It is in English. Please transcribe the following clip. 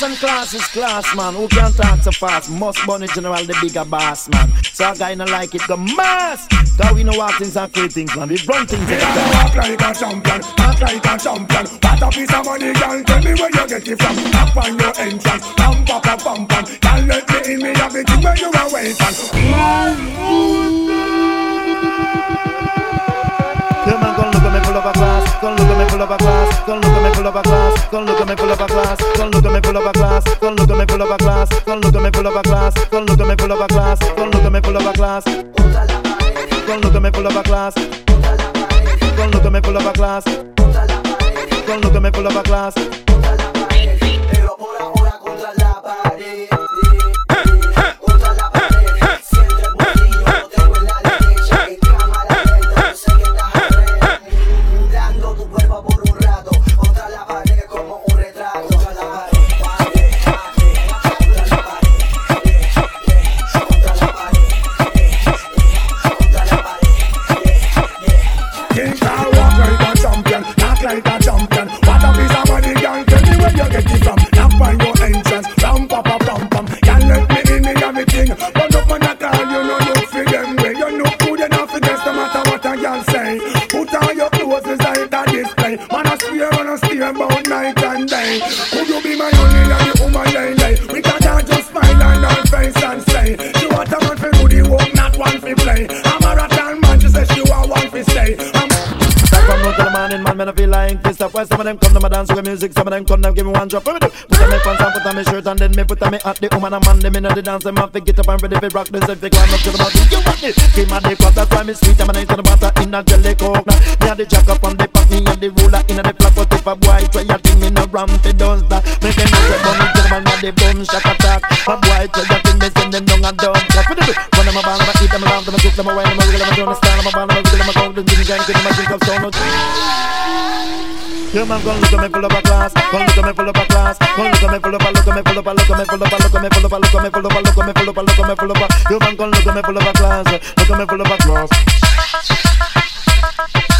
Class and class is class, man. Who can talk so fast? Must Bunny General, the bigger boss, man. So a guy no like it, go mass. Cause we know what things and create things, man. We run things in the walk like a champion, act like a champion. What a piece of money, girl. Tell me where you get it from. Up on your entrance, pam, pam, pam, pam, pam. Can't let me in, me have it where you are waiting. Yeah, man, come look at me full of a class. Come look at me full of a class. Come look at me full of a class. Come look at me full of a class. Come look at me full of a class. Come look at me full of a class. Come look at me full of a class. Come look at me full of a class. Come look at me full of a class. Come look at me full of a class. Come look at me full of a class. Come look at me full of a class. Pero por ahora contra la pared. Contra la pared. Siente el bolsillo, lo tengo en la derecha. En cámara lenta, yo sé que estás dando tu cuerpo por un rato. Contra la pared como un retrato. Contra la pared, contra la pared, contra la pared, contra la pared. King Kong walk like a champion, act like a champion. What a piece of money, girl. Tell me where you get it from. Knock on your entrance, ram pa pa pam pam. Can't let me in, me have a thing. But up on a call, you know look for them way. You look good enough to guess no matter what a girl say. Put on your clothes inside that display. Man a steer about night and day. Could you be my only lady, woman lady? We can't just smile on her face and say she want a man for do the work, not one for play. I'm a rattan man, she says she want one for stay. From noon till the morning, man, I feel like pissed off. Why some of them come to my dance with music, some of them come to give me one drop. What me do? Put on my pants and put on my shirt and then me put on me hat. The woman and man, them in the dance, them have to get up and ready for rock. This if they climb up to the mountain, you want it? Give me the cup, that's why me sweet. I'm a nice to the butter in a jelly coke. Me and the jack up on the pack, me and the ruler in the flap. But if a boy try a thing, me no ramp, it does that. Me can know the bunny gentleman and the bum shot attack. A boy try a thing, me send them down and down. What me do? When I'm a band, I'm a eat them around, I'm a cook them away, I'm a wiggle, I'm a turn a stand, I'm a band, I'm a wiggle, I'm a go, then you can get them a drink of so much. Yeah, man, come look at me full of a class. Come look at me full of a class. Come look at me full of a, look at me full of a, look at me full of a, look at me full of a, look at me full of a, look at me full of a, look at me full of a. Yeah, man, come look at me full of a class. Look at me full of a class.